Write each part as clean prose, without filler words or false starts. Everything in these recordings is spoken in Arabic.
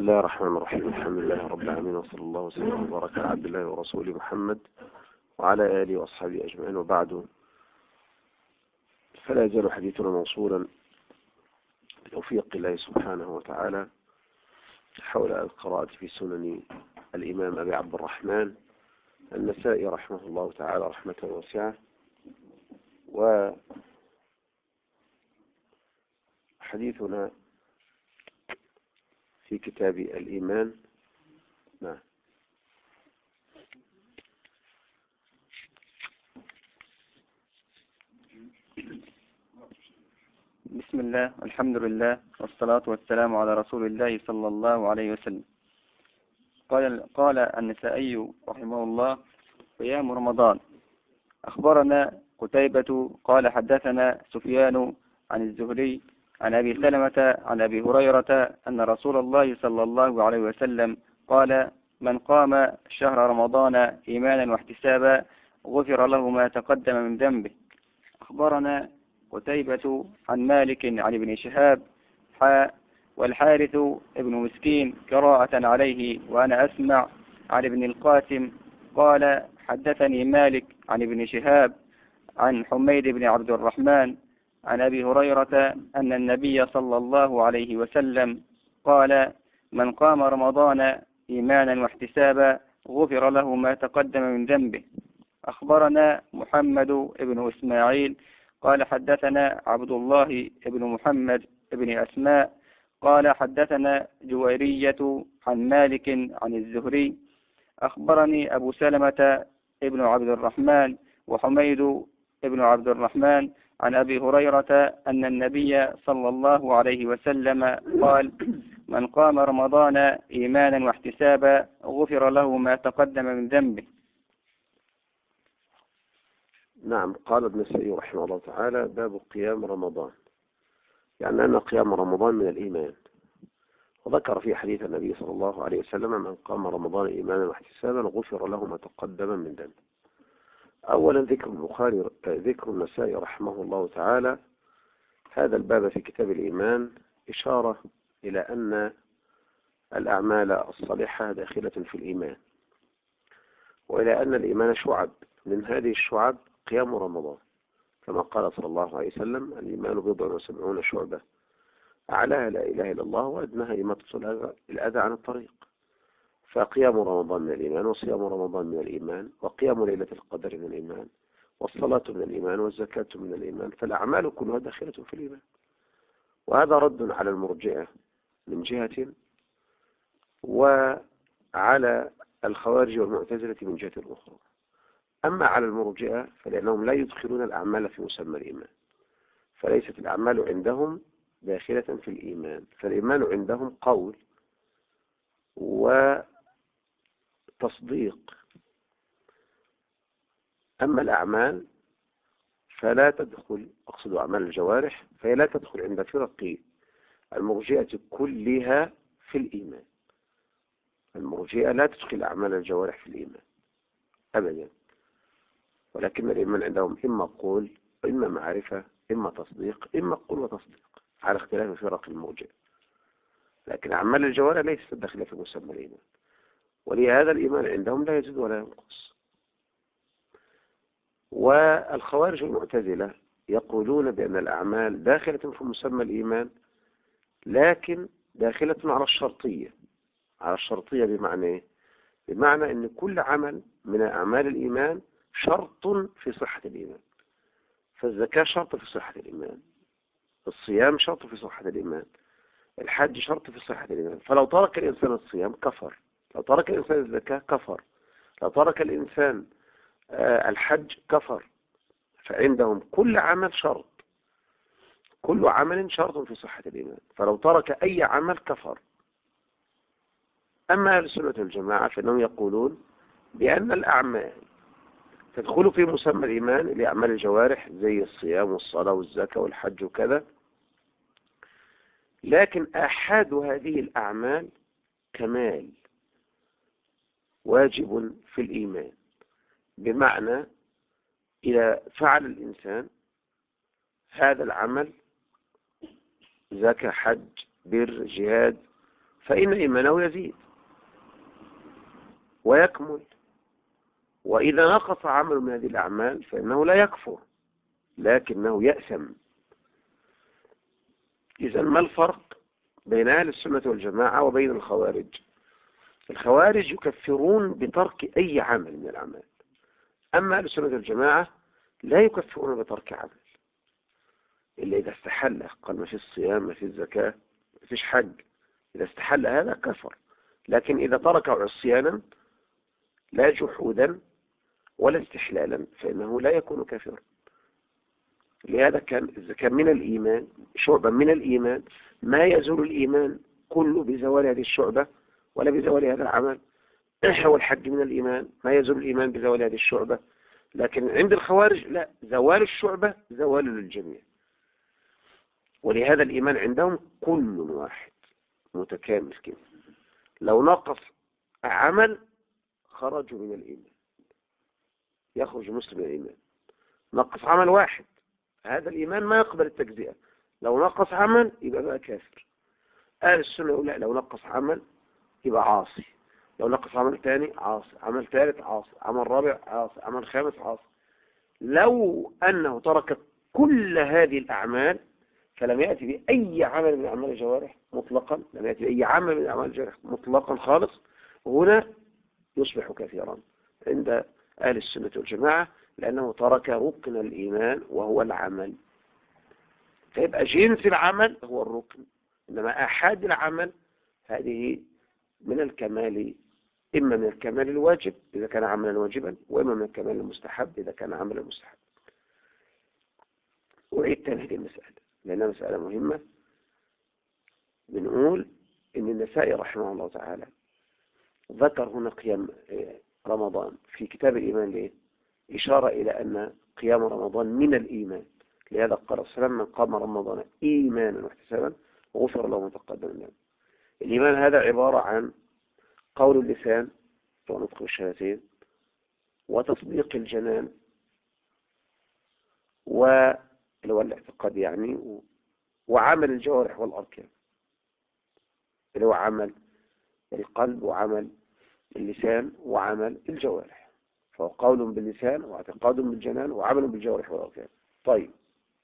الله الرحمن الرحيم. الحمد لله رب العالمين، وصلى الله وسلم وبارك على عبد الله ورسوله محمد وعلى آله وأصحابه أجمعين، وبعد. فلا يزال حديثنا موصولا بتوفيق الله سبحانه وتعالى حول القراءة في سنن الإمام أبي عبد الرحمن النسائي رحمه الله تعالى رحمة واسعة. وحديثنا في كتاب الإيمان. نعم. بسم الله والحمد لله والصلاة والسلام على رسول الله صلى الله عليه وسلم. قال النسائي رحمه الله: قيام رمضان. أخبرنا قتيبة قال حدثنا سفيان عن الزهري عن أبي سلمة عن أبي هريرة أن رسول الله صلى الله عليه وسلم قال: من قام شهر رمضان إيمانا واحتسابا غفر له ما تقدم من ذنبه. أخبرنا قتيبة عن مالك عن ابن شهاب والحارث ابن مسكين قراءة عليه وأنا أسمع عن ابن القاسم قال: حدثني مالك عن ابن شهاب عن حميد بن عبد الرحمن عن أبي هريرة أن النبي صلى الله عليه وسلم قال: من قام رمضان إيمانا واحتسابا غفر له ما تقدم من ذنبه. أخبرنا محمد بن إسماعيل قال حدثنا عبد الله بن محمد بن أسماء قال حدثنا جويرية عن مالك عن الزهري. أخبرني أبو سلمة ابن عبد الرحمن وحميد ابن عبد الرحمن عن أبي هريرة أن النبي صلى الله عليه وسلم قال: من قام رمضان إيمانا واحتسابا غفر له ما تقدم من ذنبه. نعم. قال ابن السيد رحمه الله تعالى: باب قيام رمضان، يعني أن قيام رمضان من الإيمان. وذكر في حديث النبي صلى الله عليه وسلم: من قام رمضان إيمانا واحتسابا غفر له ما تقدم من ذنبه. أولا ذكر النسائي رحمه الله تعالى هذا الباب في كتاب الإيمان إشارة إلى أن الأعمال الصالحة داخلة في الإيمان، وإلى أن الإيمان شعب، من هذه الشعب قيام رمضان، كما قال صلى الله عليه وسلم: الإيمان 70 شعبة، أعلاها لا إله إلا الله، وأدناها إماطة الأذى عن الطريق. فقيام رمضان من الإيمان، وصيام رمضان من الإيمان، وقيام ليلة القدر من الإيمان، والصلاة من الإيمان، والزكاة من الإيمان. فالأعمال كلها داخلة في الإيمان. وهذا رد على المرجئة من جهة، وعلى الخوارج والمعتزلة من جهة أخرى. أما على المرجئة فلأنهم لا يدخلون الأعمال في مسمى الإيمان، فليست الأعمال عندهم داخلة في الإيمان، فالإيمان عندهم قول وتصديق. أما الأعمال فلا تدخل، أقصد أعمال الجوارح، فهي لا تدخل عند فرق المرجئة كلها في الإيمان. المرجئة لا تدخل أعمال الجوارح في الإيمان أبدا، ولكن الإيمان عندهم إما قول، إما معرفة، إما تصديق، إما قول وتصديق، على اختلاف فرق المرجئة. لكن أعمال الجوارح ليست داخلة في مسمى الإيمان، ولهذا الإيمان عندهم لا يزيد ولا ينقص. والخوارج المعتزلة يقولون بأن الأعمال داخلة في مسمى الإيمان، لكن داخلة على الشرطية. على الشرطية بمعنى إيه؟ بمعنى أن كل عمل من أعمال الإيمان شرط في صحة الإيمان. فالزكاة شرط في صحة الإيمان، الصيام شرط في صحة الإيمان، الحج شرط في صحة الإيمان. فلو ترك الإنسان الصيام كفر، لو ترك الإنسان الزكاة كفر، لو ترك الإنسان الحج كفر. فعندهم كل عمل شرط، كل عمل شرط في صحة الإيمان، فلو ترك أي عمل كفر. أما أهل السنة والجماعة فإنهم يقولون بأن الأعمال تدخل في مسمى الإيمان لأعمال الجوارح زي الصيام والصلاة والزكاة والحج وكذا، لكن أحد هذه الأعمال كمال واجب في الإيمان. بمعنى إذا فعل الإنسان هذا العمل، زكاة، حج، بر، جهاد، فإن إيمانه يزيد ويكمل. وإذا نقص عمل من هذه الأعمال فإنه لا يكفر لكنه يأثم. إذن ما الفرق بين أهل السنة والجماعة وبين الخوارج؟ الخوارج يكفرون بترك أي عمل من الأعمال، أما أهل السنة والجماعة لا يكفرون بترك عمل إلا إذا استحل. قال ما فيش صيام، ما فيش زكاة، ما فيش حج، إذا استحل هذا كفر. لكن إذا تركه عصيانا لا جحودا ولا استحلالا فإنه لا يكون كافرا. لهذا كان من الإيمان شعبة من الإيمان ما يزول الإيمان كله بزوال هذه الشعبة ولا بزوال هذا العمل. والحج من الإيمان ما يزول الإيمان بزوال هذه الشعبة. لكن عند الخوارج لا، زوال الشعبة زوال للجميع. ولهذا الإيمان عندهم كل واحد متكامل كده. لو نقص عمل خرجوا من الإيمان، يخرج مسلم من الإيمان. نقص عمل واحد هذا الإيمان ما يقبل التجزئة. لو نقص عمل يبقى بقى كافر. أهل السنة يقول لا، لو نقص عمل يبقى عاصي، لو نقص عمل ثاني عاصي، عمل ثالث عاصي، عمل رابع عاصي، عمل خامس عاصي. لو أنه ترك كل هذه الأعمال فلم يأتي بأي عمل من أعمال الجوارح مطلقا، لم يأتي بأي عمل من أعمال الجوارح مطلقا خالص، هنا يصبح كافرا عند أهل السنة والجماعة، لأنه ترك ركن الإيمان وهو العمل. فيبقى جنس العمل هو الركن، إنما أحد العمل هذه من الكمال، إما من الكمال الواجب إذا كان عملا واجبا، وإما من الكمال المستحب إذا كان عملا مستحب. أعيد تاني هذه المسألة لأنها مسألة مهمة. بنقول إن النسائي رحمه الله تعالى ذكر هنا قيام رمضان في كتاب الإيمان ليه؟ إشارة إلى أن قيام رمضان من الإيمان. لهذا قال السلام من قام رمضان إيمانا واحتسابا غفر له ما تقدم من ذنبه. الإيمان هذا عبارة عن قول اللسان ونطق الشهادتين وتصديق الجنان واللي هو الاعتقاد يعني، وعمل الجوارح والأركان اللي هو عمل القلب وعمل اللسان وعمل الجوارح. فهو قول باللسان واعتقاد بالجنان وعمل بالجوارح والأركان. طيب،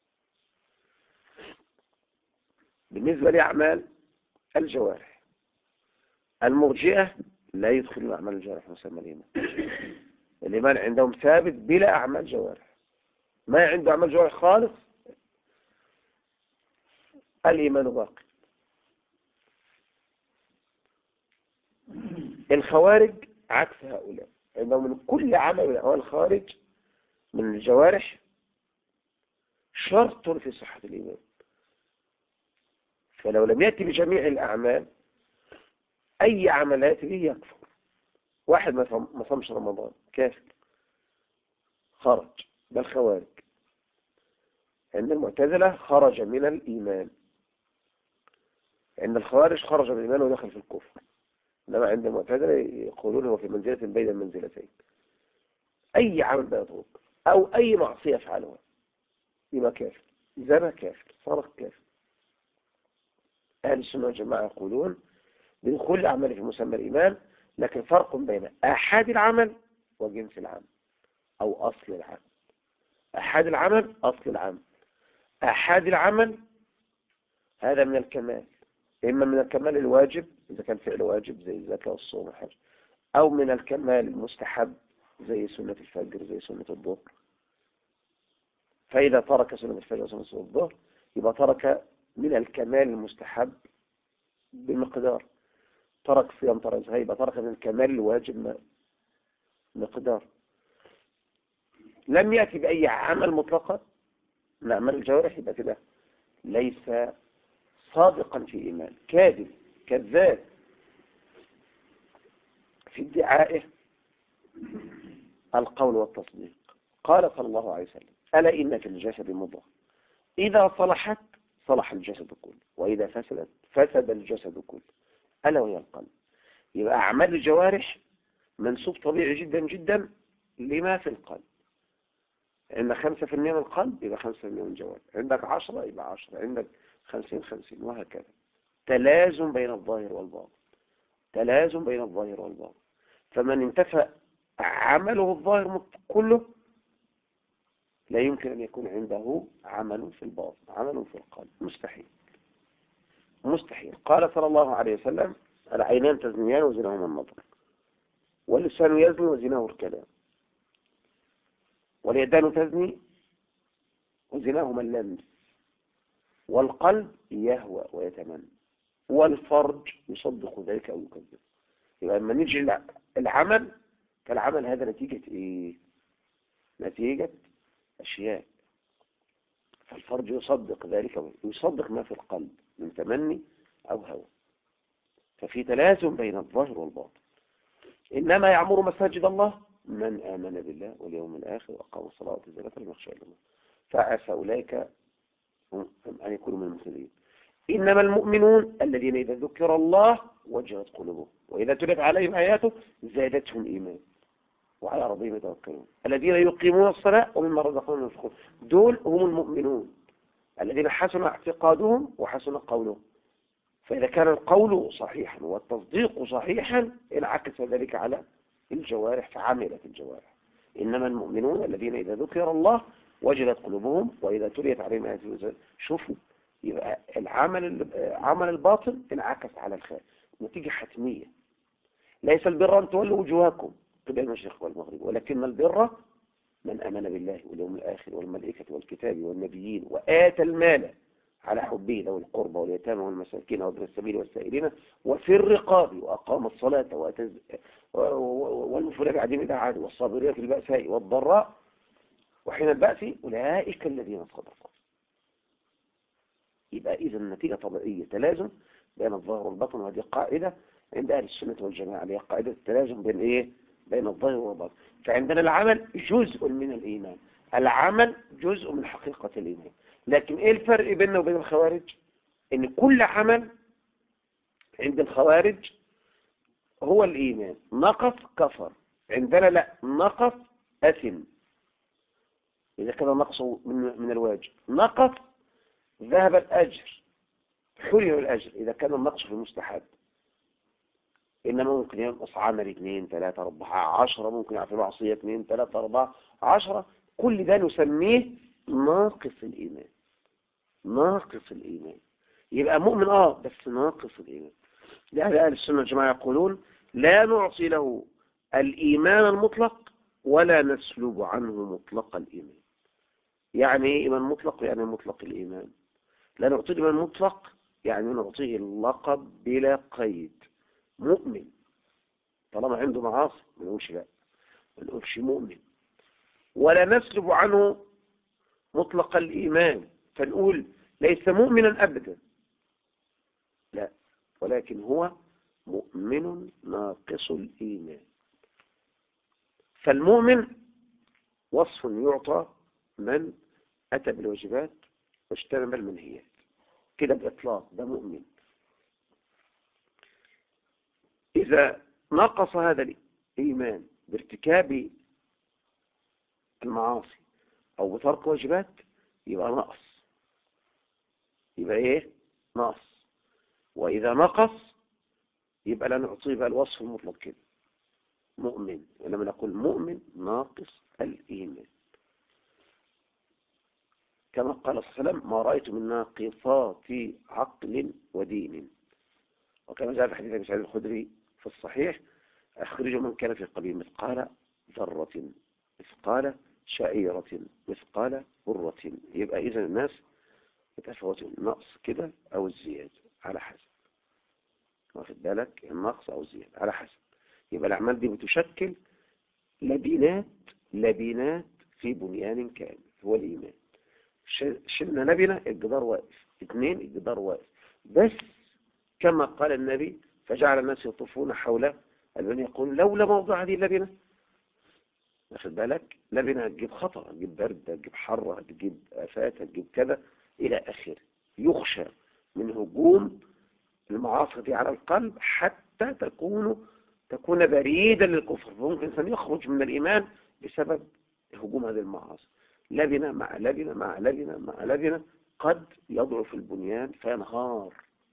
بالنسبة لأعمال الجوارح المرجئة لا يدخلون أعمال الجوارح مسمى الإيمان. الإيمان عندهم ثابت بلا أعمال جوارح، ما عنده أعمال جوارح خالص، الإيمان باقي. الخوارج عكس هؤلاء، عندهم من كل عمل من أعمال الخارج من الجوارح شرط في صحة الإيمان. فلو لم يأتي بجميع الأعمال أي عمل يأتي به يكفر. واحد ما صامش رمضان كافر خرج، ده الخوارج. عند المعتزلة خرج من الإيمان، عند الخوارج خرج من الإيمان ودخل في الكفر. إنما عند المعتزلة يقولون هو في منزلة بين المنزلتين. أي عمل بيطلق أو أي معصية يفعلها يبقى كافر، زنا كافر، صرخ كافر. أهل السنة والجماعة يقولون بدخول العمل في مسمى الإيمان، لكن فرق بين أحد العمل وجنس العمل أو أصل العمل. أحد العمل أصل العمل، أحد العمل هذا من الكمال، إما من الكمال الواجب إذا كان فعل واجب زي الزكاة والصوم والحج، أو من الكمال المستحب زي سنة الفجر زي سنة الظهر. فإذا ترك سنة الفجر وسنة الظهر يبقى ترك من الكمال المستحب بمقدار. ترك صيام ترك زكاة يبقى ترك من الكمال الواجب مقدار. لم يأتي بأي عمل مطلقا من أعمال الجوارح يبقى كده ليس صادقا في إيمان، كاذب كذاب في ادعائه القول والتصديق. قال صلى الله عليه وسلم ألا إن في الجسد مضغة إذا صلحت صلح الجسد كله وإذا فسدت فسد الجسد كله ألا وهي القلب. يبقى أعمال الجوارح منسوب طبيعي جدا جدا لما في القلب. عندك 5% من القلب يبقى 5% من الجوارح، عندك 10 يبقى 10، عندك 50 50 وهكذا. تلازم بين الظاهر والباطن، تلازم بين الظاهر والباطن. فمن انتفى عمله الظاهر كله لا يمكن أن يكون عنده عمل في الباطن، عمل في القلب، مستحيل، مستحيل. قال صلى الله عليه وسلم: العينان تزنيان وزناهما النظر، واللسان يزني وزناه الكلام، واليدان تزني وزناهما اللمس، والقلب يهوى ويتمنى، والفرج يصدق ذلك أو يكذب. يبقى لما نيجي العمل، فالعمل هذا نتيجة إيه؟ نتيجة أشياء. فالفرج يصدق ذلك، ويصدق ما في القلب من تمني أو هوى. ففي تلازم بين الظاهر والباطن. إنما يعمر مساجد الله من آمن بالله واليوم الآخر وأقام الصلاة وآتى الزكاة ولم يخشى إلا الله، فعسى أولئك أن يكونوا من المهتدين. إنما المؤمنون الذين إذا ذكر الله وجلت قلوبهم وإذا تليت عليهم آياته زادتهم إيمان وعلى ربهم يتوكلون الذين يقيمون الصلاة ومما رزقناهم ينفقون. دول هم المؤمنون الذين حسن اعتقادهم وحسن قولهم. فإذا كان القول صحيحا والتصديق صحيحا انعكس ذلك على الجوارح فعملت الجوارح. إنما المؤمنون الذين إذا ذكر الله وجلت قلوبهم وإذا تليت عليهم آياته. شوفوا، يبقى عمل الباطن انعكس على الخير، نتيجة حتمية. ليس البر أن تولوا وجوهكم قبل المشرق والمغرب، ولكن البر من آمن بالله واليوم الآخر والملائكة والكتاب والنبيين وآتى المال على حبه ذوي القربى واليتامى والمساكين وابن السبيل والسائلين وفي الرقاب وأقام الصلاة والمفلح بعدين إذا عادوا والصابرين في البأساء والضراء وحين البأس أولئك الذين صدقوا. يبقى إذا النتيجة طبيعية، تلازم بين الظاهر والباطن، وهذه قاعدة عند أهل السنة والجماعة، هي قاعدة التلازم بين إيه؟ بين الظاهر والباطن. فعندنا العمل جزء من الإيمان، العمل جزء من حقيقة الإيمان. لكن إيه الفرق بيننا وبين الخوارج؟ إن كل عمل عند الخوارج هو الإيمان، نقص كفر. عندنا لا، نقص أثم إذا كان نقص من الواجب، نقص ذهب الأجر، حرم الأجر إذا كان النقص في المستحب. إنما ممكن ينقص عمل 2 3 4 10، ممكن يعطي معصية 2 3 4 10، كل ده نسميه ناقص الإيمان، ناقص الإيمان. يبقى مؤمن بس ناقص الإيمان. لهذا أهل السنة والجماعة يقولون: لا نعطي له الإيمان المطلق ولا نسلب عنه مطلق الإيمان. يعني إيه إيمان مطلق؟ يعني مطلق الإيمان. لا نعطيه الإيمان المطلق يعني نعطيه اللقب بلا قيد، مؤمن طالما عنده معاصي ما نقولش لا، ما نقولش مؤمن. ولا نسلب عنه مطلق الإيمان فنقول ليس مؤمنا أبدا، لا، ولكن هو مؤمن ناقص الإيمان. فالمؤمن وصف يعطى من أتى بالواجبات واجتنب المنهيات، كده بإطلاق ده مؤمن. إذا نقص هذا الإيمان بارتكاب المعاصي أو بترك واجبات يبقى نقص، يبقى إيه؟ نقص. وإذا نقص يبقى لا نعطيه بقى الوصف المطلق كده مؤمن، ولما نقول مؤمن ناقص الإيمان، كما قال صلى الله عليه وسلم: ما رأيت من ناقصات عقل ودين. وكما جاء في حديث أبي سعيد الخدري في الصحيح: أخرجوا من كان في قلبه مثقال ذرة، مثقال شعيرة، مثقال برة. يبقى إذا الناس يتفاوتون، نقص كده أو الزيادة على حسب، واخد بالك؟ النقص أو الزيادة على حسب. يبقى الأعمال دي بتشكل لبنات في بنيان كامل هو الإيمان. شلنا لبنة الجدار واقف، 2 الجدار واقف بس، كما قال النبي: فجعل الناس يطوفون حول البنيان يقول لولا موضع هذه اللبنة. واخد بالك؟ لبنة هتجيب خطر، هتجيب برد، هتجيب حر، هتجيب آفات، هتجيب كذا إلى آخره. يخشى من هجوم المعاصي دي على القلب حتى تكون بريدا للكفر، فممكن الإنسان يخرج من الإيمان بسبب هجوم هذه المعاصي. لبنة مع لبنة مع لبنة مع لبنة، قد يضعف البنيان فينهار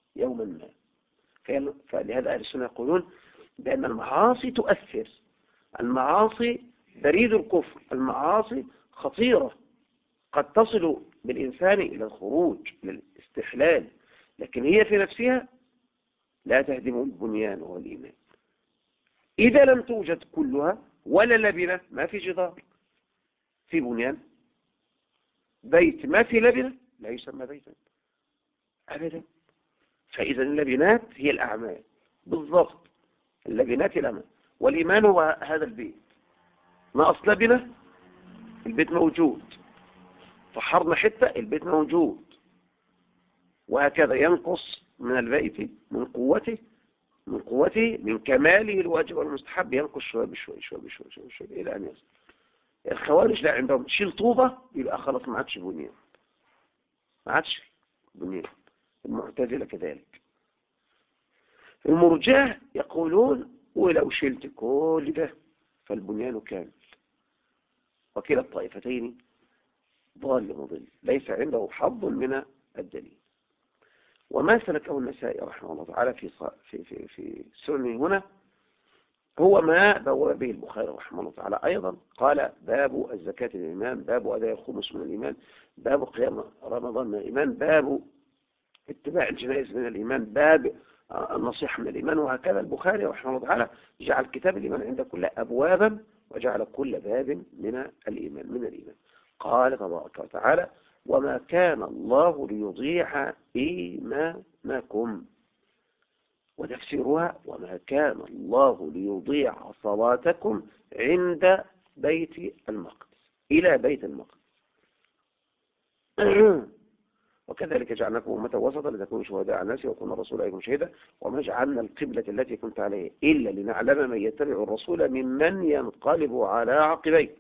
يوما ما. فلهذا أهل السنة يقولون بأن المعاصي تؤثر، المعاصي بريد الكفر، المعاصي خطيرة قد تصل بالإنسان إلى الخروج، إلى الاستحلال، لكن هي في نفسها لا تهدم البنيان والإيمان. إذا لم توجد كلها ولا لبنة، ما في جدار، في بنيان. بيت ما في لبنة لا يسمى بيتا أبدا. فإذا اللبنات هي الأعمال بالضبط، اللبنات الأعمال، والإيمان هو هذا البيت. ناقص لبنة البيت موجود، فحرنا حتة البيت موجود، وهكذا ينقص من البيت من قوته من كماله الواجب والمستحب، ينقص شوية بشوية شوية بشوية شوية بشوية إلى أن يصل. الخوارج لا، عندهم تشيل طوبة يبقى خلاص ما عادش بنيان، ما عادش بنيان. المعتزلة كذلك. المرجئة يقولون ولو شلت كل ده فالبنيان كامل. وكلا الطائفتين ضال مضل، ليس عنده حظ من الدليل. وما سلكه النسائي رحمه الله تعالى في سنه هنا هو ما بوأ به البخاري رحمه الله تعالى أيضا. قال باب الزكاة من الإيمان، باب أداء الخمس من الإيمان، باب قيام رمضان من الإيمان، باب اتباع الجنائز من الإيمان، باب النصيحة من الإيمان. وهكذا البخاري رحمه الله تعالى جعل كتاب الإيمان عند كل أبوابا، وجعل كل باب من الإيمان. قال تبارك وتعالى وما كان الله ليضيع إيمانكم، وتفسيرها وما كان الله ليضيع صلاتكم عند بيت المقدس، إلى بيت المقدس. وكذلك جعلناكم أمة وسطا لتكونوا شهداء على الناس ويكون الرسول عليكم شهيدا وما جعلنا القبلة التي كنت عليها إلا لنعلم من يتبع الرسول ممن ينقلب على عقبيه.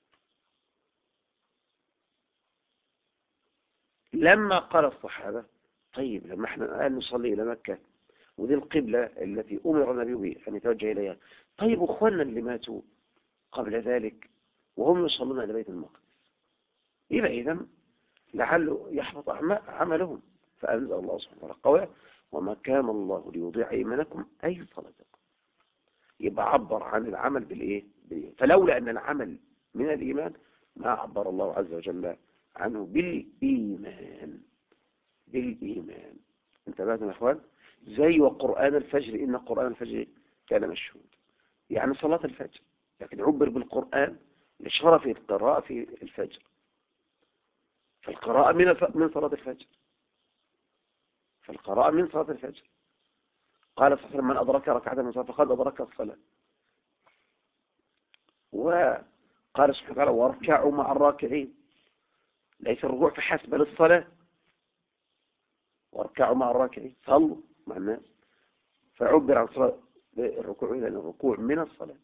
لما قال الصحابة طيب لما احنا الآن نصلي إلى مكة ودي القبلة التي أمر النبي به أن يتوجه إليها، طيب أخوانا اللي ماتوا قبل ذلك وهم يصلون إلى بيت المقدس، إذا إذن لعله يحبط عملهم. فأنزل الله سبحانه وتعالى قوله وما كان الله ليضيع إيمانكم أي صلاتكم. يبقى عبر عن العمل بالإيه؟ فلولا أن العمل من الإيمان ما عبر الله عز وجل عنه بالإيمان. انتبهتم يا أخوان؟ زي وقرآن الفجر إن قرآن الفجر كان مشهود، يعني صلاة الفجر، لكن عبر بالقرآن لشرف القراءة في الفجر، فالقراءة من صلاة الفجر، قال صلى الله عليه وسلم من أدرك ركعة من الصلاة فقد أدرك الصلاة. وقال سبحانه وتعالى واركعوا مع الراكعين، ليس الركوع فحسب للصلاة، واركعوا مع الراكعين، صلوا مع الناس. فعبر عن صلاة الركوع إلى الركوع من الصلاة،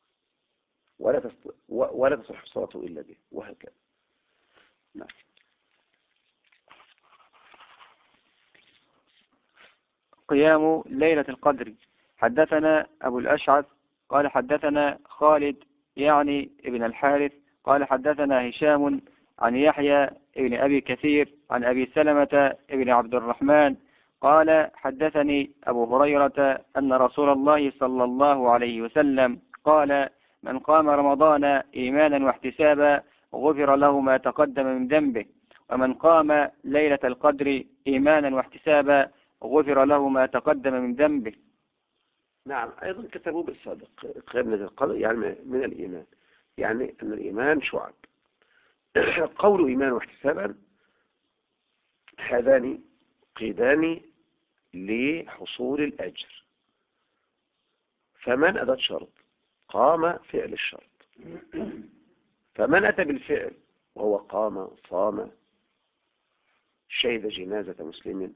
ولا تصح الصلاة إلا به، وهكذا. نعم. قيام ليلة القدر. حدثنا أبو الأشعث قال حدثنا خالد يعني ابن الحارث قال حدثنا هشام عن يحيى ابن أبي كثير عن أبي سلمة ابن عبد الرحمن قال حدثني أبو هريرة أن رسول الله صلى الله عليه وسلم قال من قام رمضان إيمانا واحتسابا غفر له ما تقدم من ذنبه، ومن قام ليلة القدر إيمانا واحتسابا غفر له ما تقدم من ذنبه. نعم، أيضا كتبوا بالسابق قيام ليلة القدر يعني من الإيمان، يعني أن الإيمان شعب. قول إيمان واحتسابا هذان قيدان لحصول الأجر. فمن أدى شرط قام فعل الشرط، فمن أتى بالفعل وهو قام صام شهد جنازة مسلم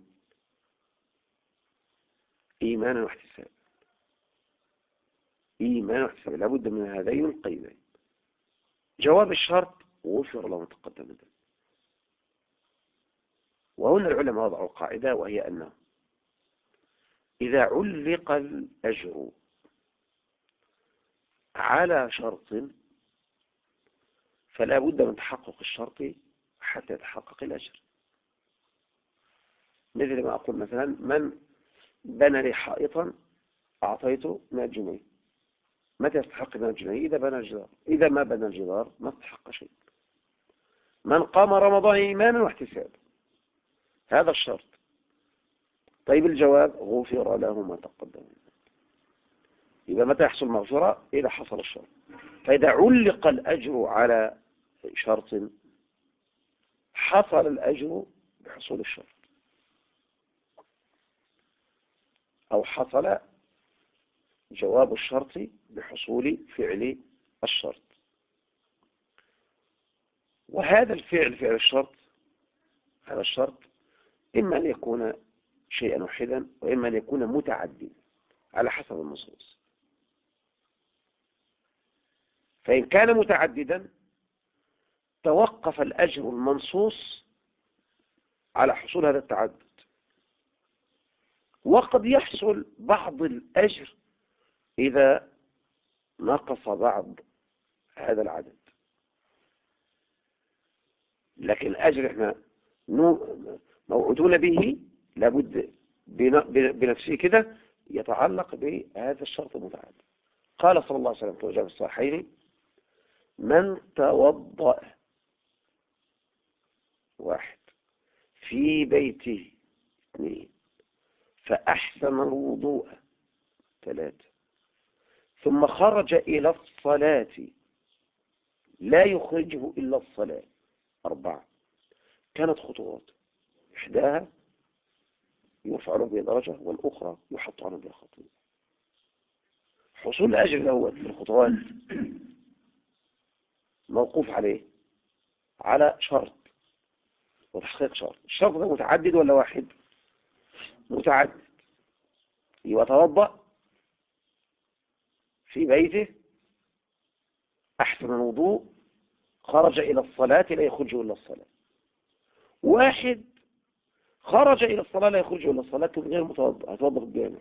إيمانا واحتسابا، لابد من هذين القيدين. جواب الشرط غفر له ما تقدم ذنبه. وهنا العلماء وضعوا قاعدة وهي أنه إذا علق الأجر على شرط فلا بد من تحقق الشرط حتى يتحقق الأجر. مثل ما أقول مثلا من بنى لي حائطا أعطيته 100 جنيه. متى يستحق 100 جنيه؟ إذا بنى الجدار. إذا ما بنى الجدار ما استحق شيء. من قام رمضان إيمانا واحتسابا، هذا الشرط. طيب الجواب غفر له ما تقدم. إذا متى يحصل مغفرة؟ إذا حصل الشرط. فإذا علق الأجر على شرط حصل الأجر بحصول الشرط، أو حصل جواب الشرط بحصول فعل الشرط. وهذا الفعل، فعل الشرط، هذا الشرط إما أن يكون شيئا واحدا وإما أن يكون متعددا على حسب النصوص. فإن كان متعددا توقف الأجر المنصوص على حصول هذا التعدد، وقد يحصل بعض الأجر إذا نقص بعض هذا العدد. لكن الأجر احنا موعودون به لابد بنفسه كده يتعلق بهذا الشرط المتعدد. قال صلى الله عليه وسلم في جامع الصحيحين: من توضأ 1 في بيته 2 فأحسن الوضوء 3 ثم خرج إلى الصلاة لا يخرجه إلا الصلاة 4 كانت خطوات، إحداها يرفع له بها درجة والأخرى يحط عنه بها خطوة. حصول الأجر الأول في الخطوات موقوف عليه على شرط وتحقيق شرط. الشرط ده متعدد ولا واحد؟ متعدد. يبقى توضأ في بيته أحسن الوضوء خرج إلى الصلاة لا يخرج إلا الصلاة. واحد خرج إلى الصلاة لا يخرج إلا الصلاة غير متوضأ، هيتوضأ في الجامع،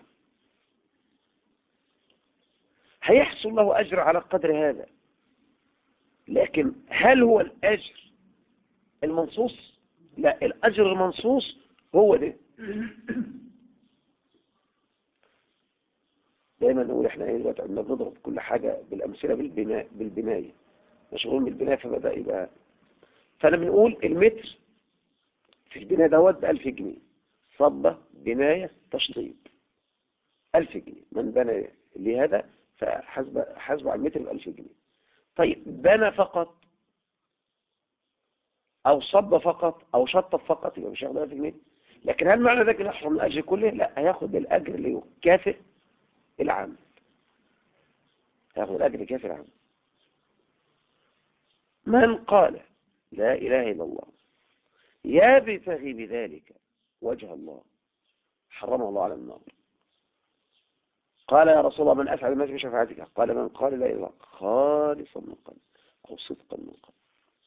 هيحصل له أجر على قدر هذا. لكن هل هو الأجر المنصوص؟ لا، الأجر المنصوص هو ده. دايما نقول احنا ايه دلوقتي عندنا بنضرب كل حاجة بالأمثلة بالبناية، مشغول بالبناية فبدأ يبقى. فأنا بنقول المتر في البناية دوت ب1000 جنيه، صبة بناية تشطيب 1000 جنيه. من بنى لهذا فحسب على المتر ب1000 جنيه. طيب بنى فقط أو صب فقط أو شطب فقط يبقى مش هياخد 1000 جنيه. لكن هل معنى ذلك يحصل من الأجر كله؟ لا، هياخد الأجر اللي يكافئ العمل، هياخد الأجر يكافئ العمل. من قال لا إله إلا الله يبتغي بذلك وجه الله حرمه الله على النار. قال يا رسول الله من أفعل ما في شفاعتك؟ قال من قال لا إله إلا الله خالصا من قلب أو صدقا من قلب.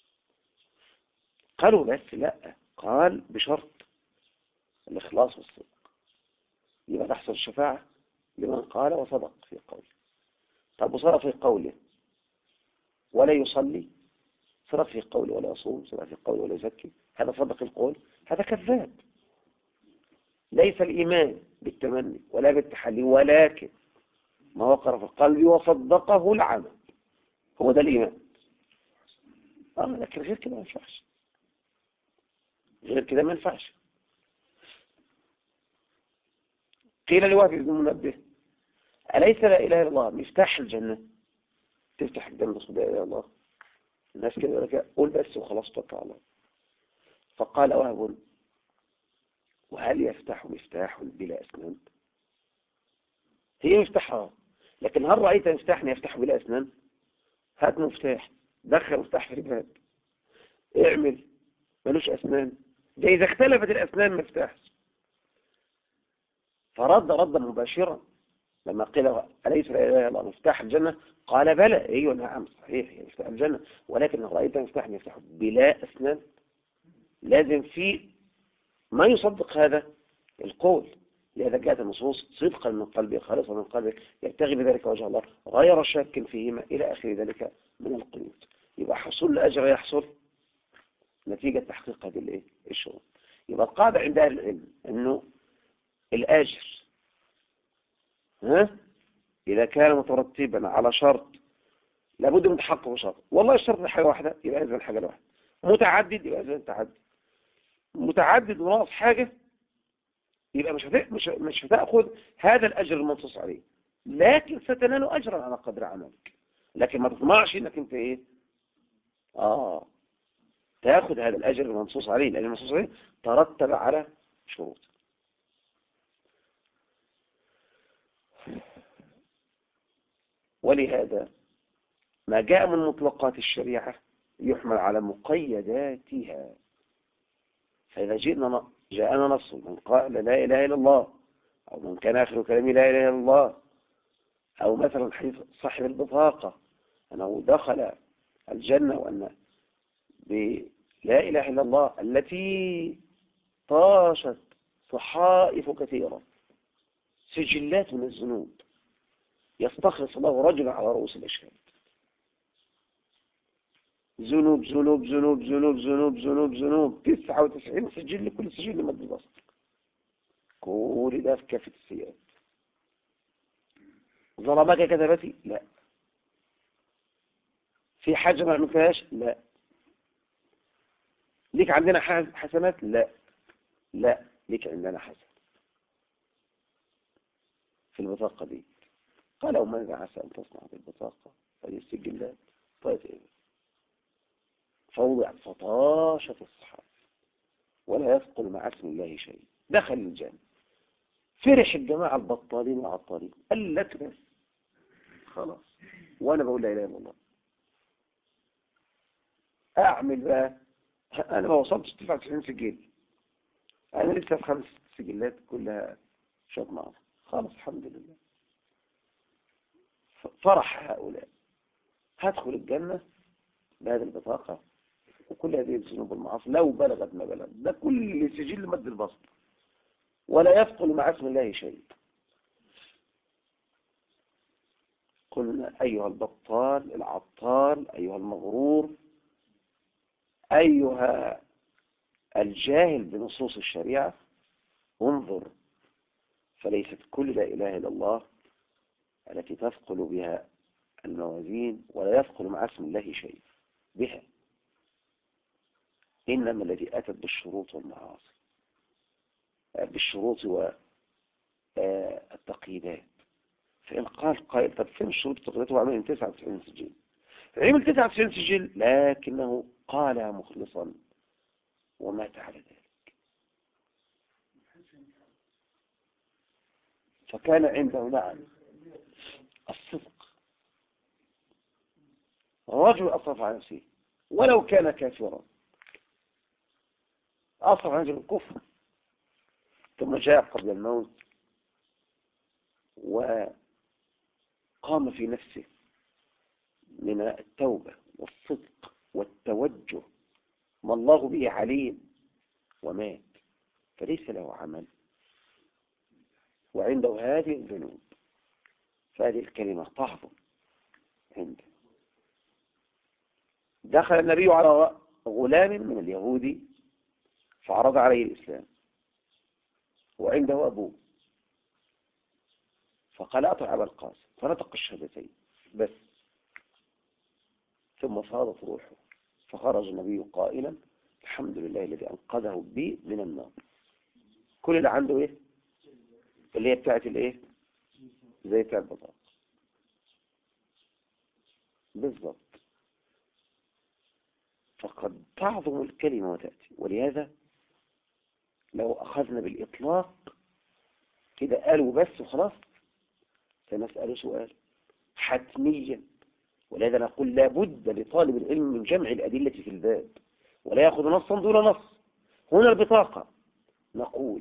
قالوا بس لا، قال بشرط الإخلاص والصدق، يبقى تحصل الشفاعة لمن قال وصدق في قوله. طب وصدق في قوله ولا يصلي، صدق في قوله ولا يصوم، صدق في قوله ولا يزكي، هذا صدق القول، هذا كذاب. ليس الإيمان بالتمني ولا بالتحلي، ولكن ما وقر في القلب وصدقه العمل، هو ده الإيمان. لكن غير كده ما ينفعش، غير كده ما ينفعش. قيل لوهب بن منبه أليس لا إله إلا الله مفتاح الجنة؟ تفتح الجنة لا إله إلا الله. الناس كده يقول لك قول بس وخلاص توكل على الله. فقال وهب وهل يفتح مفتاح بلا أسنان؟ هي مفتاحها، لكن هل رأيت مفتاحا يفتح بلا أسنان؟ هات مفتاح، دخل مفتاح في الباب، اعمل ملوش أسنان، ده إذا اختلفت الأسنان مفتاح. فرد ردا مباشرا لما قيل أليس لا إله إلا الله مفتاح الجنة؟ قال بلى، أيوة نعم صحيح هي مفتاح الجنة، ولكن رأيت مفتاح يفتح بلا أسنان، لازم في ما يصدق هذا القول. لذا جاءت النصوص صدقا من قلبك خالصا من قلبك يبتغي بذلك وجه الله غير شاك فيهما إلى آخر ذلك من القيود. يبقى حصول الأجر يحصل نتيجة تحقيق هذه الشروط. يبقى القاعدة عند أهل العلم أنه الأجر إذا كان مترتبا على شرط لابد من تحقق شرط، والله الشرط حاجة واحدة يبقى يلزم حاجة واحدة، متعدد يبقى يلزم تعدد، متعدد وناقص حاجة يبقى مش هتأخذ هذا الأجر المنصوص عليه، لكن ستنال أجرا على قدر عملك، لكن ما تطمعش انك انت ايه تأخذ هذا الأجر المنصوص عليه، لأن المنصوص عليه ترتب على شروط. ولهذا ما جاء من مطلقات الشريعة يحمل على مقيداتها. فإذا جاءنا نص من قال لا إله إلا الله، أو من كان آخر كلامه لا إله إلا الله، أو مثلا حديث صاحب البطاقة أنه دخل الجنة وأن بلا إله إلا الله التي طاشت صحائف كثيرة سجلات من الذنوب يستخلص الله رجلا على رؤوس الأشهاد، ذنوب ذنوب ذنوب ذنوب ذنوب ذنوب ذنوب 99 سجل، لكل سجل مد البصر، كل ده في كافة السيئات. ظلمك كذبتي؟ لا. في حاجة ما عملتهاش؟ لا. ليك عندنا حسنات؟ لا. لا ليك عندنا حسن في البطاقة دي. قال وماذا عسى أن تصنع بالبطاقة؟ فليسجل لها طيب إيه؟ فوضعت فطاشة الصحابة ولا يثقل مع اسم الله شيء، دخل الجنة. فرح الجماعة البطالين والعطالين، قال لك بس خلاص وانا بقول لا اله الا الله، اعمل بقى انا ما وصلتش 99 سجل، انا لسه في 5 سجلات كلها شوط نار، خلاص الحمد لله. فرح هؤلاء، هدخل الجنة بهذه البطاقة وكل هذه الذنوب والمعاصي لو بلغت ما بلغت، ده كل سجل مد البصر ولا يثقل مع اسم الله شيء. قلنا أيها البطال العطال، أيها المغرور، أيها الجاهل بنصوص الشريعة، انظر، فليست كل لا إله إلا الله التي تثقل بها الموازين ولا يثقل مع اسم الله شيء بها، إنما الذي أتت بالشروط والمعاصي، بالشروط والتقييدات. فإن قال قائل طب فين الشروط والتقييدات؟ هو عمل 99 سجل، عمل 99 سجل لكنه قال مخلصا ومات على ذلك، فكان عنده نعم الصدق. رجل أصرف على نفسه ولو كان كافرا، أصرف عن نفسه الكفر، ثم جاء قبل الموت وقام في نفسه من التوبة والصدق والتوجه ما الله به عليم، ومات فليس له عمل وعنده هذه الذنوب، فهذه الكلمة تعظم عنده. دخل النبي على غلام من اليهود فعرض عليه الإسلام وعنده أبوه، فقال أطع أبا القاسم، فنطق الشهادتين بس، ثم فاضت روحه، فخرج النبي قائلا الحمد لله الذي أنقذه بي من النار. كل اللي عنده إيه؟ اللي هي بتاعت الإيه؟ زي بتاعت البطاقة بالضبط. فقد تعظم الكلمة وتأتي. ولهذا لو أخذنا بالإطلاق كده قالوا بس وخلاص سنسأل سؤال حتميا. ولهذا نقول لابد لطالب العلم من جمع الأدلة في الباب ولا يأخذ نصا دون نص. هنا البطاقة، نقول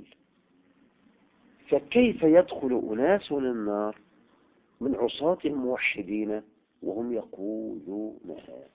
فكيف يدخل أناس النار من عصاة الموحدين وهم يقولونها؟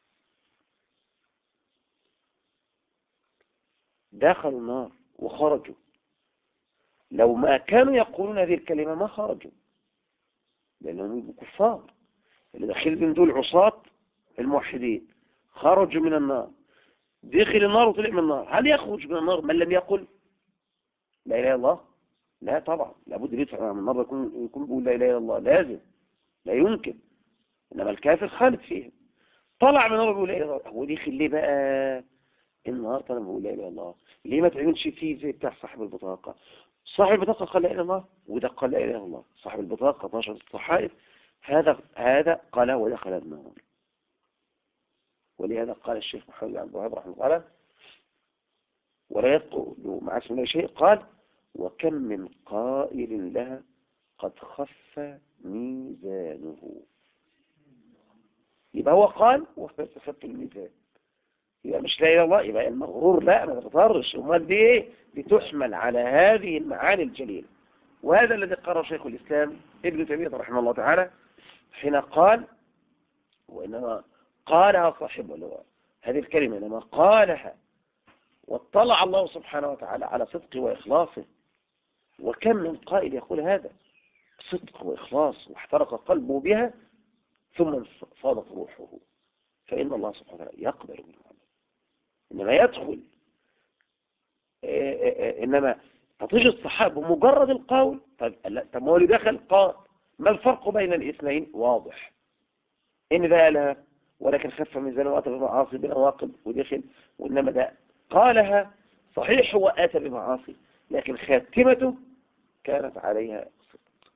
دخلوا النار وخرجوا، لو ما كانوا يقولون هذه الكلمة ما خرجوا لأنهم كفار. اللي داخل من دول عصاة الموحدين خرجوا من النار دخل النار وطلع من النار، هل يخرج من النار من لم يقل لا إله إلا الله؟ لا طبعا، لابد يطلع من النار يكون بيقول لا إله إلا الله، لازم، لا يمكن. إنما الكافر خالد فيه، طلع من النار بيقول لا إله إلا الله، هو دخل ليه بقى النهار؟ طلع بيقول لا إله إلا الله، ليه ما تعملش فيه زي بتاع صاحب البطاقة؟ صاحب البطاقة قال لا إله إلا الله، وده قال لا إله إلا الله. صاحب البطاقة 12 الصحائف، هذا قال ودخل النار. ولهذا قال الشيخ محمد بن عبد الوهاب رحمه الله تعالى ولا يدخل مع اسم الله شيء، قال وكم من قائل لها قد خف ميزانه. يبقى هو قال وخف الميزان، يبقى مش لا إله إلا الله، يبقى المغرور لا، ما تغترش. امال دي ايه؟ بتحمل على هذه المعاني الجليلة. وهذا الذي قرر شيخ الإسلام ابن تيمية رحمه الله تعالى حين قال وإنما قالها صاحبه هذه الكلمة، إنما قالها واطلع الله سبحانه وتعالى على صدقه وإخلاصه. وكم من قائل يقول هذا صدق وإخلاص واحترق قلبه بها ثم فاضت روحه، فإن الله سبحانه وتعالى يقبل منه عمل. إنما يدخل إنما تطيج الصحابة بمجرد القول. طب ما هو اللي دخل قال ما الفرق بين الاثنين؟ واضح إن ده قالها ولكن خف ميزانه وأتى بمعاصي بنواقض ودخل، وإنما ده قالها صحيح هو أتى بمعاصي لكن خاتمته كانت عليها صدق.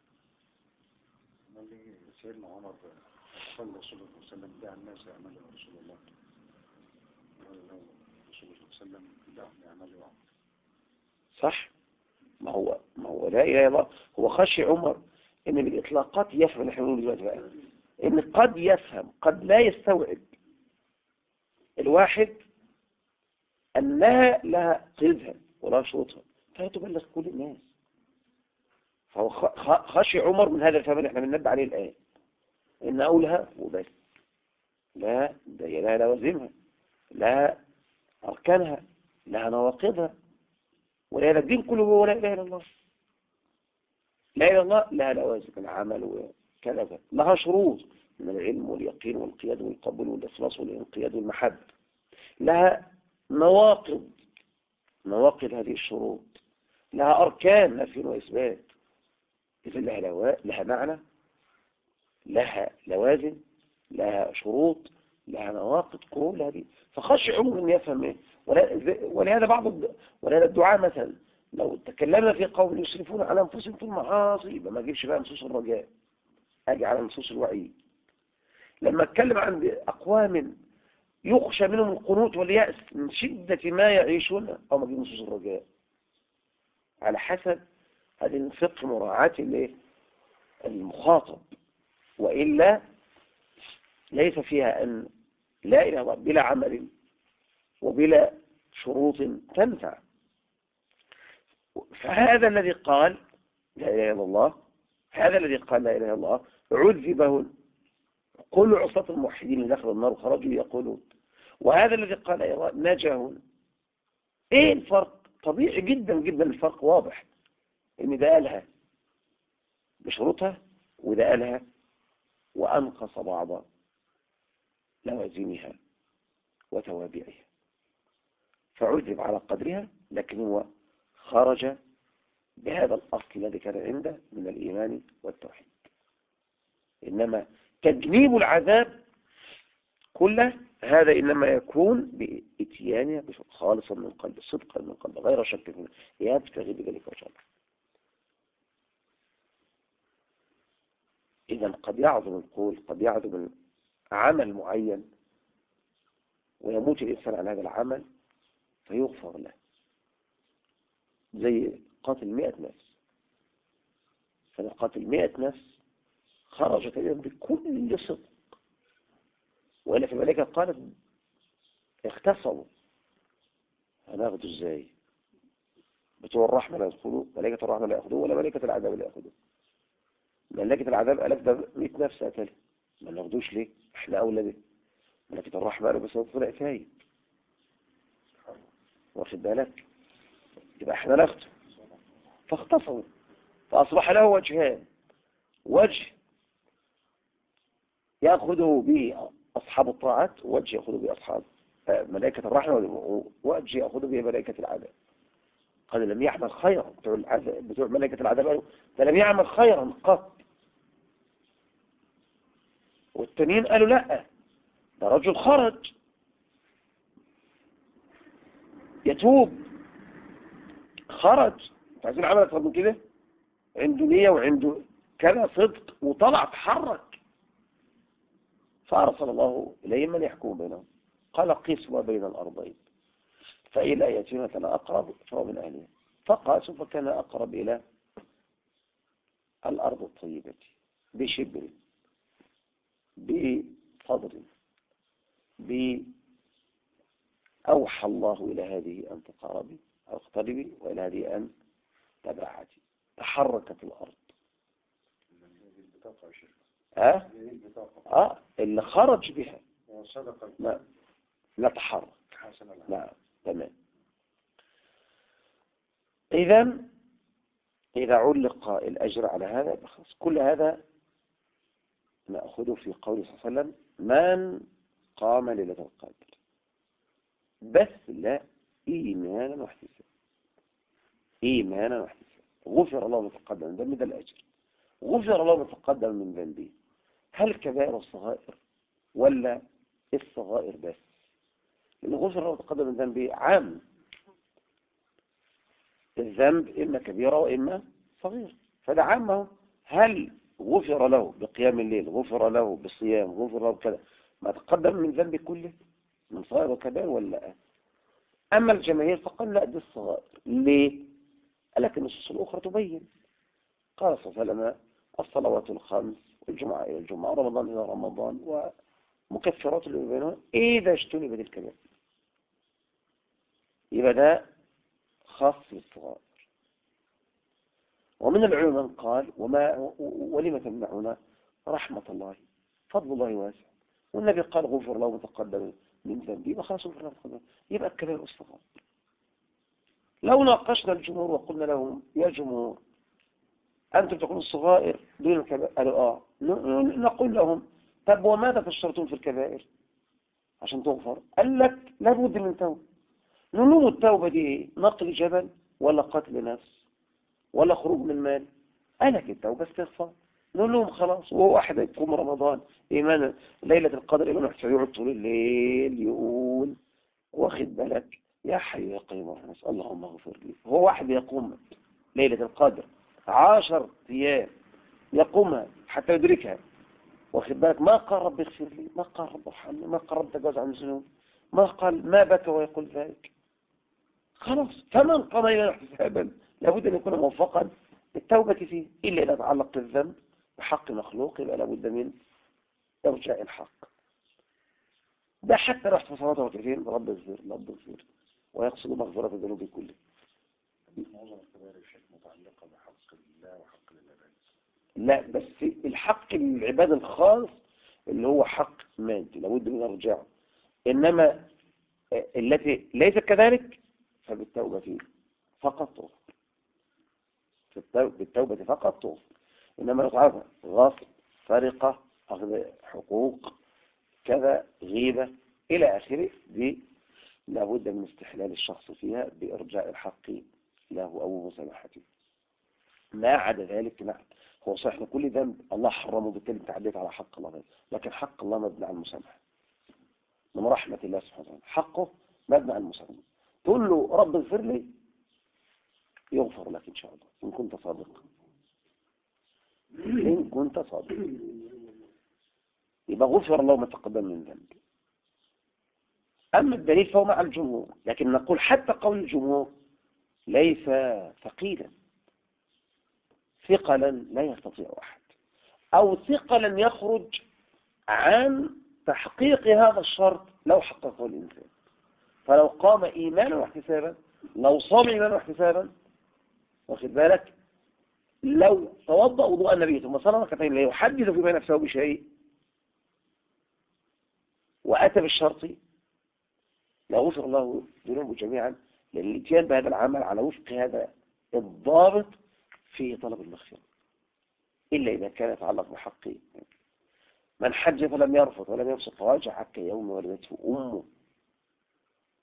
سيدنا عمر صلى الله عليه وسلم دعا الناس يعملوا رسول الله، قال له رسول الله صلى الله عليه وسلم دعهم يعملوا. صح، ما هو لا إله إلا الله. هو خشي عمر إن بالإطلاقات يفهم، نحن نقول دلوقتي بقى إن قد يفهم قد لا يستوعب الواحد أنها لها قيدها ولا شروطها فلا تبلغ كل الناس. فهو خشي عمر من هذا الفهم اللي احنا بننبه عليه الآن، إن أقولها وبس، لا ده لها لوازمها، لها أركانها، لها نواقضها. ولهذا الدين كله هو لا إله إلا الله. لا إله إلا الله لها لوازم العمل وكذا، لها شروط من العلم واليقين والقياد والقبول والإخلاص والانقياد والمحبة، لها نواقض هذه الشروط، لها أركان نفي وإثبات. إذن لها معنى، لها لوازم، لها شروط، لها نواقض، كل هذه. فخشي عمر أن يفهم إيه. ولهذا الدعاء مثلا لو تكلمنا في قوم يسرفون على أنفسهم في المعاصي يبقى ما أجيبش بقى نصوص الرجاء، أجي على نصوص الوعيد. لما أتكلم عن أقوام يخشى منهم القنوط واليأس من شدة ما يعيشون أو ما أجيب نصوص الرجاء، على حسب هذه الفقه مراعاة المخاطب. وإلا ليس فيها أن لا إله إلا الله بلا عمل وبلا شروط تنفع. فهذا الذي قال لا إله إلا الله، هذا الذي قال لا إله إلا الله عذبه كل عصاة الموحدين اللي دخلوا النار وخرجوا يقولون، وهذا الذي قال لا إله إلا الله نجاهم. إيه الفرق؟ طبيعي جدا جدا الفرق واضح، إن ده قالها بشروطها وده قالها وأنقص بعض لوازمها وتوابعها، فعذب على قدرها، لكن هو خرج بهذا الأصل الذي كان عنده من الإيمان والتوحيد. إنما تجنيب العذاب كله هذا إنما يكون بإتيانه خالصا من قلب، صدقا من قلب، غير شك فيه، يبتغي بذلك وجه الله. إذا قد يعظم القول، قد يعظم عمل معين ويموت الإنسان على هذا العمل فيغفر له، زي قاتل 100 نفس. فقاتل 100 نفس خرج تقريبا بكل صدق، وإلا في الملائكة قالت اختصموا هناخده ازاي؟ بتوع الرحمة لا يدخلوا، ملائكة الرحمة لا يأخذوه ولا ملائكة العذاب لا يأخذوه. ملائكة العذاب قالت ده 100 نفس قتله، ما ناخدوش ليه؟ احنا أولى به. ملائكة الرحمة قالوا بس هو طلع تايب، واخد بالك؟ يبقى احنا ناخده. فاختصموا فأصبح له وجهان، وجه يأخذه به أصحاب الطاعات ووجه يأخذه به أصحاب ملائكة الرحمة وأجي يأخذ به ملائكة العذاب. قال لم يعمل خيرا، بتوع ملائكة العذاب قالوا ده لم يعمل خيرا قط. والتانيين قالوا لا، ده رجل خرج يتوب، خرج عايزين عمل أكثر من كده، عنده نية وعنده كذا صدق وطلع تحرك، فأرسل الله إليهم من يحكم بينهم. قال قسوا بين الأرضين فإلى أيتهما كان أقرب فهو من أهلها، فقاسوا فكان أقرب إلى الأرض الطيبة بشبر بفضل أوحى الله إلى هذه أن تقاربي أو اقتربي وإلى هذه أن تبعدي. تحركت الأرض. اللي خرج بها لا تحرك. لا تمام. إذا علق الأجر على هذا بخص كل هذا نأخذه في قوله صلى الله عليه وسلم من قام ليلة القدر بس لا إيمانا واحتسابا. إيمانا واحتسابا غفر الله ما تقدم من ذنبه، ده الأجر. غفر الله ما تقدم من ذنبه. هل كبائر الصغائر ولا الصغائر بس؟ لأن غفر الله ما تقدم من ذنبه عام، الذنب إما كبيرة وإما صغير، فده عامه. هل غفر له بقيام الليل، غفر له بالصيام، غفر له بكذا ما تقدم من ذنب كله من صغائر وكبائر ولا لا؟ أما الجماهير فقال لا، دي الصغائر. ليه؟ قال لك النصوص الأخرى تبين. قال صلى الله عليه وسلم الصلوات الخمس والجمعة إلى الجمعة رمضان إلى رمضان ومكفرات اللي بينها إذا اجتنبت الكبائر. يبقى ده خاص بالصغائر. ومن العلماء قال ولم تمنعنا رحمة الله فضل الله واسع، والنبي قال غفر الله متقدم من ذنبي، يبقى خلاص غفر الله متقدم، يبقى الكبائر والصغائر. لو ناقشنا الجمهور وقلنا لهم يا جمهور أنتم تقولون الصغائر دون الكبائر، قالوا نقول لهم طب وماذا تشترطون في الكبائر عشان تغفر؟ قال لك لابد من توبة. نلوم التوبة دي نقل جبل ولا قتل نفس ولا خروج من مال؟ قال لك التوبة استغفار. نلوم خلاص. وهو واحد يقوم رمضان إيمانا ليلة القدر إيمانا يقعد طول الليل يقول واخد بالك يا حي يا قيوم نسأل اللهم اغفر لي. هو واحد يقوم ليلة القدر 10 أيام يقومها حتى يدركها، واخد بالك ما قال رب اغفر لي، ما قال رب ارحمني، ما قال رب تجاوز عن الذنوب، ما قال ما بكى ويقول ذلك. خلاص فمن قضى إلى احتسابا لابد أن يكون موفقا التوبة فيه، إلا إذا تعلق الذنب بحق مخلوق يبقى لابد من إرجاء الحق. ده حتى رحت في صلاة ركعتين رب اغفر ويقصد مغفرة الذنوب كله. معظم الكبائر الشيخ متعلقة بحق الله وحق العباد. لا بس الحق للعباد الخاص اللي هو حق مادي لابد من إرجاعه، إنما التي ليست كذلك فبالتوبة فقط تغفر. بالتوبة فقط تغفر. إنما يتعرض غصب سرقة أخذ حقوق كذا غيبة إلى آخره دي لابد من استحلال الشخص فيها بإرجاء الحق له أو مسامحته. ما عدا ذلك نعم هو صحيح كل ذنب الله حرمه بالتالي تعديت على حق الله، لكن حق الله مبني على المسامحة من رحمة الله سبحانه وتعالى. حقه مبني على المسامحة. تقول له رب اغفر لي يغفر لك إن شاء الله إن كنت صادق. إن كنت صادق يبقى غفر الله ما تقدم من ذنب. أما الدليل فهو مع الجمهور، لكن نقول حتى قول الجمهور ليس ثقيلا ثقلا لا يستطيع أحد، أو ثقلا يخرج عن تحقيق هذا الشرط لو حققه الإنسان. فلو قام إيمانا واحتسابا، لو صام إيمانا واحتسابا، واخد بالك، لو توضأ وضوء النبي ثم صلى ركعتين لا يحدث فيما نفسه بشيء وأتى بالشرط لغفر الله ذنوبه جميعا، لأن الاتيان بهذا العمل على وفق هذا الضابط في طلب المغفرة، إلا إذا كان يتعلق بحق من حج فلم يرفض ولم يفسق فواجه حق يوم ولدته أمه.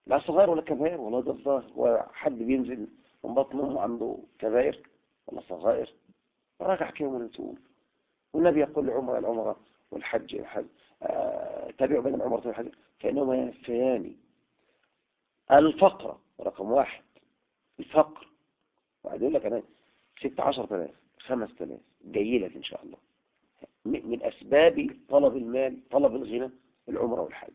لا صغير ولا كبائر، ولا ده الظاهر. وحد بينزل من بطن امه عنده كبائر ولا صغائر؟ راجع كده من تقول. والنبي يقول العمرة والحج الحج تابعوا بين العمرة والحج كأنهما ينفيان الفقر رقم 1. الفقر، وعد يقول لك أنا 16,000 5,000 جاي لك إن شاء الله. من أسباب طلب المال طلب الغنى العمرة والحج.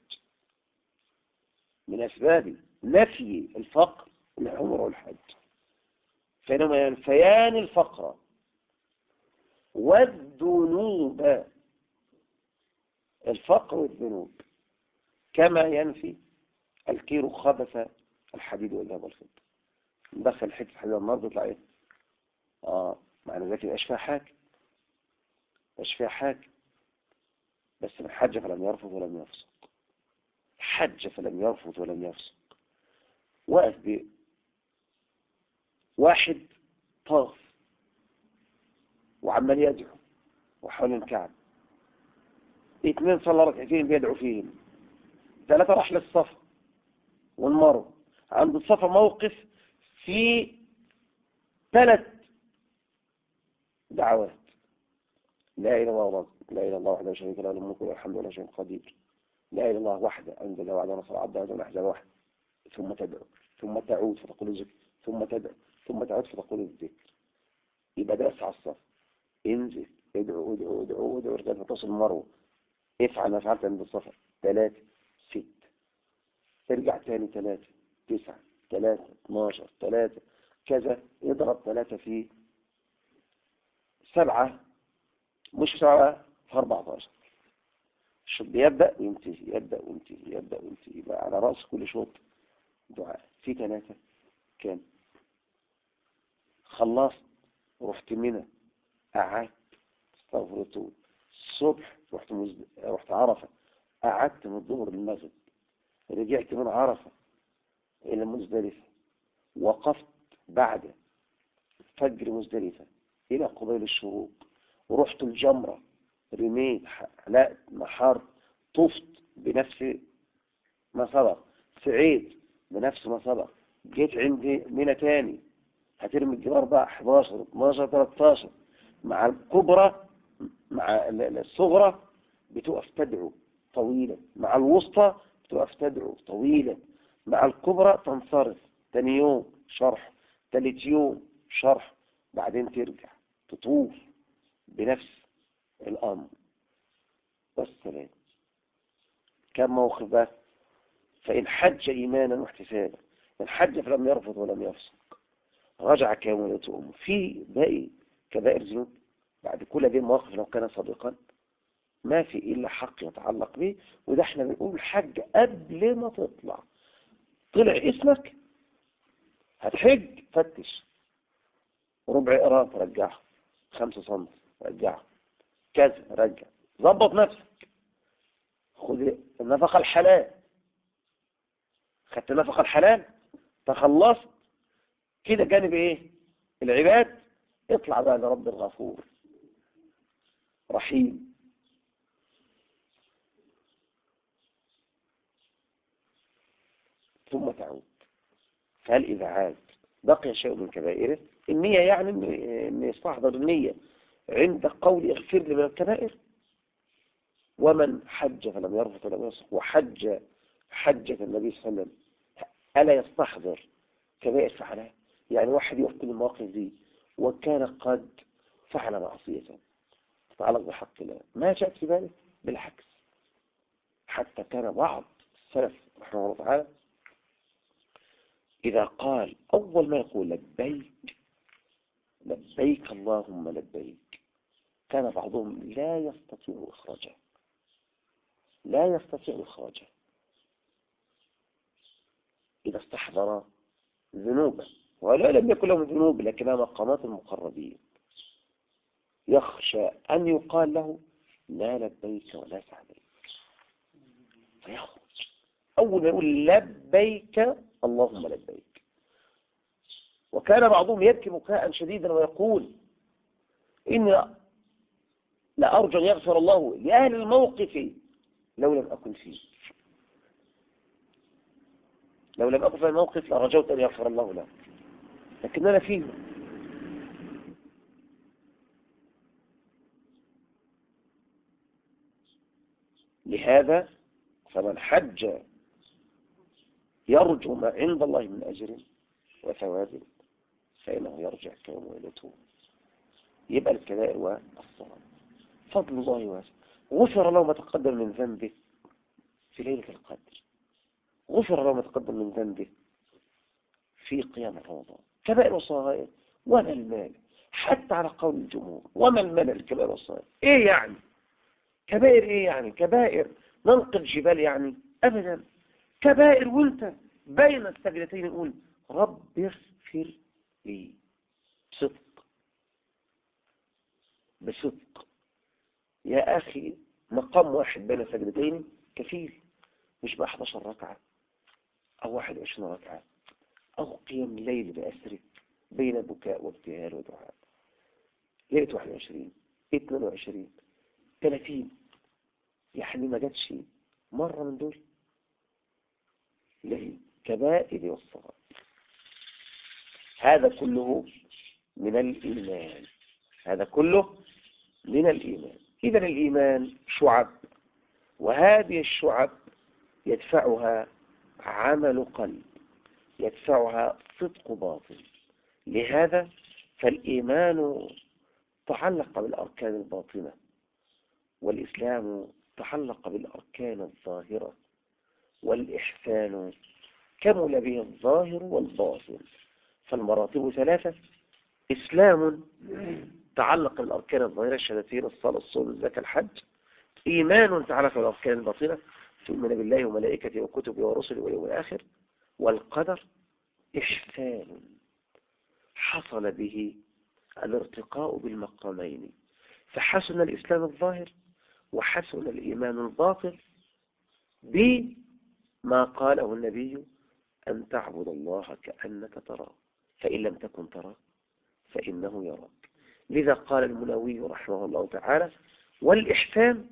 من أسباب نفي الفقر العمرة والحج، فإنهما ينفيان الفقر والذنوب. الفقر والذنوب كما ينفي الكير خبث الحديد والذهب والفضة. ندخل حته حديد النار بيطلع ايه؟ معنى ذلك يبقاش فيها حاجه، مش فيها حاجه. بس من حج فلم يرفض ولم يفسق. حج فلم يرفض ولم يفسق. وقف واحد طاف وعمال يدعو وحول الكعب، 2 صلى ركعتين بيدعو فيهم، 3 راح للصفا والمروه. عند الصفا موقف في 3 دعوات: لا إله إلا الله، لا إله إلا الله وحده لا شريك له، له الملك وله الحمد وله شيء قدير. لا إله إلا الله وحده أنزل وعده ونصر عبده وهزم الأحزاب وحده. ثم تدعو، ثم تعود فتقول الذكر، ثم تدعو، ثم تعود فتقول الذكر. يبقى ده على الصف. انزل ادعو ادعو ادعو ادعو لغاية ما توصل المروة. افعل ما فعلت عند الصفا. 3 6 ارجع تاني 3 9 3 12 3 كذا. يضرب 3 في 7 مش 7 في 14. الشوط بيبدأ وينتهي، يبدأ وينتهي، يبدأ وينتهي. يبقى على رأس كل شوط دعاء. في 3 كام؟ خلصت رحت منى، قعدت استغفرت الصبح، رحت عرفة، قعدت من الظهر للمغرب، رجعت من عرفة إلى مزدلفة، وقفت بعد فجر مزدلفة إلى قبيل الشروق، ورحت الجمرة، رميت، حلقت، نحرت، طفت بنفس ما سبق، سعيت بنفس ما سبق، جيت عندي منى تاني، هترمي الجمار بقى 11 12 13. مع الكبرى مع الصغرى بتقف تدعو طويلا، مع الوسطى بتقف تدعو طويلا، مع الكبرى تنصرف، تاني يوم شرح، تالت يوم شرح، بعدين ترجع تطوف بنفس الأمر. والسلام. كم موقف بقى؟ فإن حج إيمانا واحتسابا، إن حج فلم يرفض ولم يفسق، رجع كاملة أمه. في باقي كبائر ذنوب بعد كل هذه المواقف لو كان صادقا ما في إلا حق يتعلق به. وده احنا بنقول حج قبل ما تطلع. طلع اسمك هتحج، فتش، ربع قراب رجعه، 5 سم رجعه، كذا رجع، ظبط نفسك، خذ النفقة الحلال. خدت النفقة الحلال، تخلصت كده جانب ايه؟ العباد. اطلع بقى لرب الغفور رحيم. ثم تعود. فهل إذا عاد بقي شيء من كبائره؟ النية، يعني ان يستحضر النية عند قول اغفر لي من الكبائر. ومن حج فلم يرفث ولم يفسق وحج حجة النبي صلى الله عليه وسلم، ألا يستحضر كبائر فعلها؟ يعني واحد يقف كل المواقف دي وكان قد فعل معصية تتعلق بحق الله، ما جاءت في باله؟ بالعكس، حتى كان بعض السلف رحمه الله تعالى إذا قال أول ما يقول لبيك لبيك اللهم لبيك، كان بعضهم لا يستطيع إخراجه، لا يستطيع إخراجه إذا استحضر ذنوبا، ولا لم يكن لهم ذنوب لكنها مقامات المقربين. يخشى أن يقال له لا لبيك ولا سعديك فيخرج. أول ما يقول لبيك اللهم لبيك. وكان بعضهم يبكي بكاء شديدا ويقول إن لأرجو أن يغفر الله لأهل الموقف لو لم أكن فيه. لو لم أكن في الموقف لرجوت أن يغفر الله له، لكن أنا فيه. لهذا فمن حج يرجو ما عند الله من أجر وثواب فإنه يرجع كيوم ولدته. يبقى الكبائر والصغائر فضل الله واسع. غفر له ما تقدم من ذنبه في ليلة القدر، غفر له ما تقدم من ذنبه في قيام رمضان. كبائر وصغائر وما المال، حتى على قول الجمهور وما المال الكبائر والصغائر. ايه يعني كبائر؟ ايه يعني كبائر ننقل جبال يعني؟ ابدا. كبائر وانت بين السجدتين نقول رب اغفر لي بصدق، بصدق يا أخي. مقام واحد بين سجدتين كفيل، مش بقى 11 ركعة أو 21 ركعة أو قيام الليل بأسره بين بكاء وابتهال ودعاء. ليلة 21 22 30 يعني ما جاتش مرة من دول. ليه؟ كبائر والصغائر. هذا كله من الإيمان، هذا كله من الإيمان. إذا الإيمان شعب، وهذه الشعب يدفعها عمل قلب، يدفعها صدق باطن. لهذا فالإيمان تعلق بالأركان الباطنة، والإسلام تعلق بالأركان الظاهرة، والإحسان كمل به الظاهر والباطن. فالمراتب ثلاثة: إسلام تعلق بالأركان الظاهرة، الشهادتين الصلاة الصوم الزكاة الحج. إيمان تعلق بالأركان الباطنة، تؤمن بالله وملائكته وكتبه ورسله واليوم الآخر. والقدر إحسان حصل به الارتقاء بالمقامين، فحسن الإسلام الظاهر وحسن الإيمان الباطن بما قاله النبي: أن تعبد الله كأنك تراه فإن لم تكن تراه فإنه يراك. لذا قال المنوي رحمه الله تعالى: والإحسان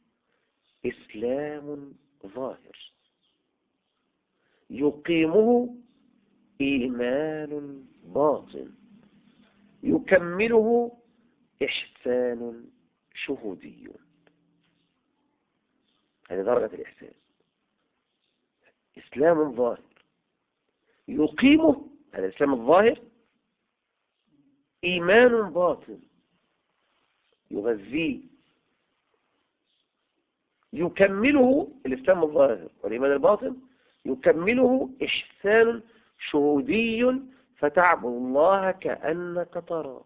إسلام ظاهر يقيمه إيمان باطن يكمله إحسان شهودي. هذه درجة الإحسان. إسلام ظاهر يقيمه، هذا الإسلام الظاهر، إيمان باطن يغذيه يكمله الإسلام الظاهر والإيمان الباطن يكمله إحسان شهودي فتعبد الله كأنك تراه.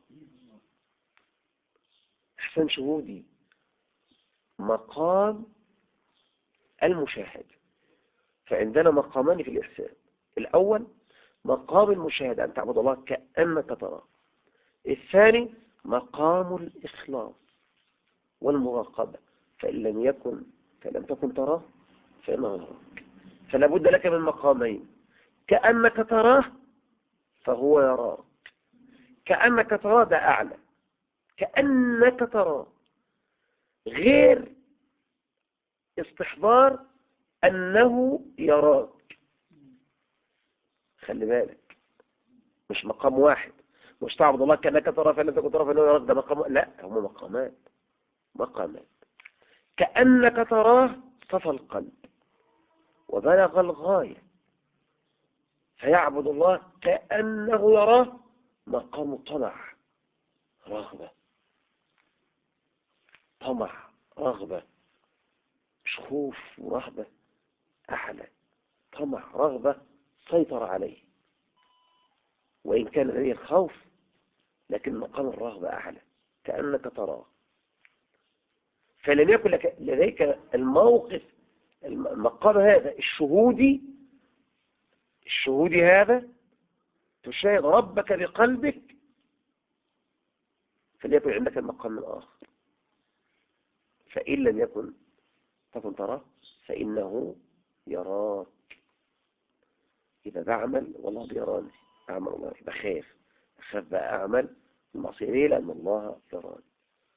إحسان شهودي مقام المشاهد. فعندنا مقامان في الإحسان: الأول مقام المشاهدة أن تعبد الله كأنك تراه. الثاني مقام الإخلاص والمراقبة، فإن لم تكن تراه فإنه يراك. فلا بد لك من مقامين: كأنك تراه فهو يراك. كأنك تراه ده أعلى، كأنك تراه غير استحضار أنه يراك. خلي بالك، مش مقام واحد، مش تعبد الله كأنك تراه فإن لم تكن تراه فإنه يراك، ده مقام. لا، هم مقامات. كأنك تراه صفى القلب وبلغ الغاية، فيعبد الله كأنه يراه مقام طمع رغبة، طمع رغبة، مش خوف ورهبة، أعلى طمع رغبة سيطر عليه، وإن كان لديه الخوف لكن مقام الرغبة أعلى، كأنك تراه. فلم يكن لديك الموقف المقام هذا الشهودي هذا تشاهد ربك بقلبك، فليكن عندك المقام الآخر. فإن لم تكن تراه فإنه يراك. إذا بعمل والله بيراني، أعمل الله بخاف بقى أعمل المعصية. ليه؟ لأن الله يراني.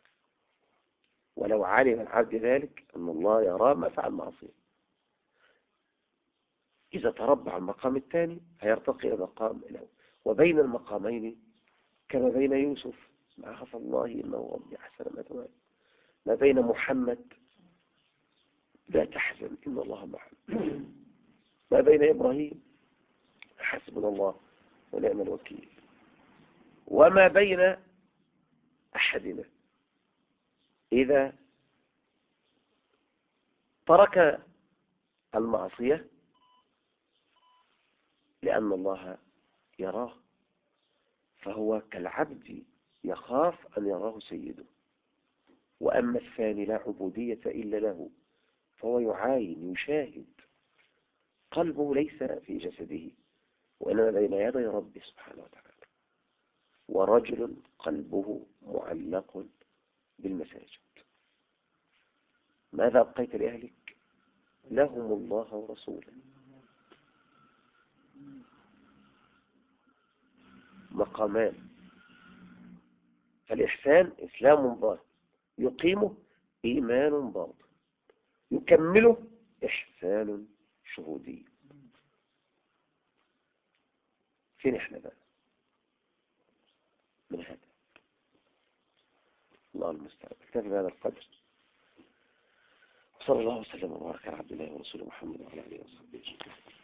ولو علم العبد ذلك أن الله يراه ما فعل معصية. إذا تربع المقام الثاني هيرتقي إلى مقام الأول. وبين المقامين كما بين يوسف معاذ الله إنه ربي أحسن مثواي، ما بين محمد لا تحزن إن الله معنا، ما بين إبراهيم حسبنا الله ونعم الوكيل، وما بين أحدنا إذا ترك المعصية لأن الله يراه، فهو كالعبد يخاف أن يراه سيده. وأما الثاني لا عبودية إلا له، فهو يعاين يشاهد، قلبه ليس في جسده وإنما بين يدي ربه سبحانه وتعالى. ورجل قلبه معلق بالمساجد. ماذا أبقيت لأهلك؟ لهم الله ورسوله. مقامان. فالإحسان إسلام ظاهر يقيمه إيمان باطن يكمله إحسان شهودي. فين إحنا بقى من هذا؟ الله المستعان. اكتفي بهذا القدر، وصلى الله وسلم وبارك على عبد الله ورسوله محمد وعلى آله وصحبه أجمعين.